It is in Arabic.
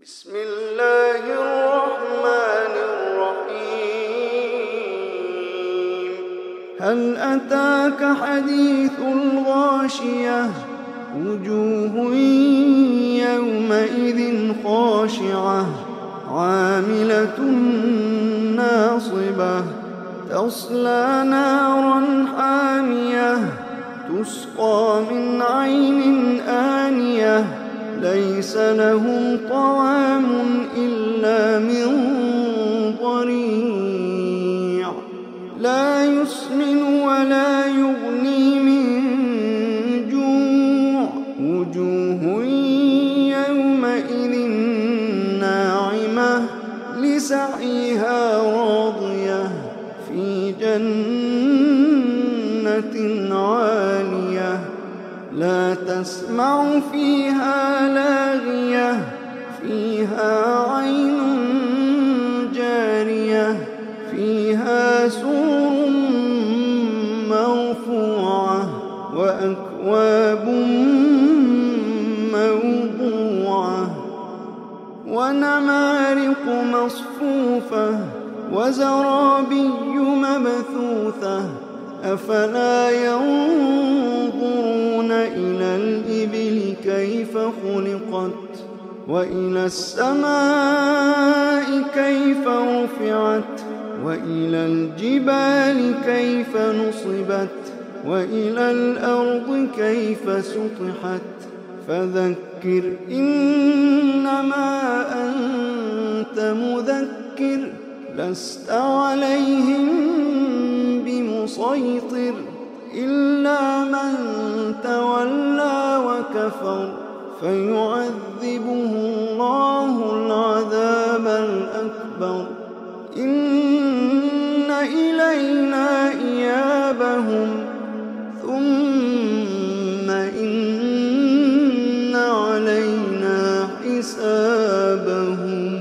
بسم الله الرحمن الرحيم هل أتاك حديث الغاشية وجوه يومئذ خاشعة عاملة ناصبة تصلى نارا حامية تسقى من عين آنية ليس لهم طعام إلا من ضريع لا يسمن ولا يغني من جوع وجوه يومئذ ناعمة لسعيها راضية في جنة عالية لا تسمع فيها لاغية فيها عين جارية فيها سور مرفوعة وأكواب موضوعة ونمارق مصفوفة وزرابي مبثوثة أفلا ينظرون إلى الإبل كيف خلقت وإلى السماء كيف رفعت وإلى الجبال كيف نصبت وإلى الأرض كيف سطحت فذكر إنما أنت مذكر لست عليهم بمسيطر إلا من تولى وكفر فيعذبه الله العذاب الأكبر إن إلينا إيابهم ثم إن علينا حسابهم.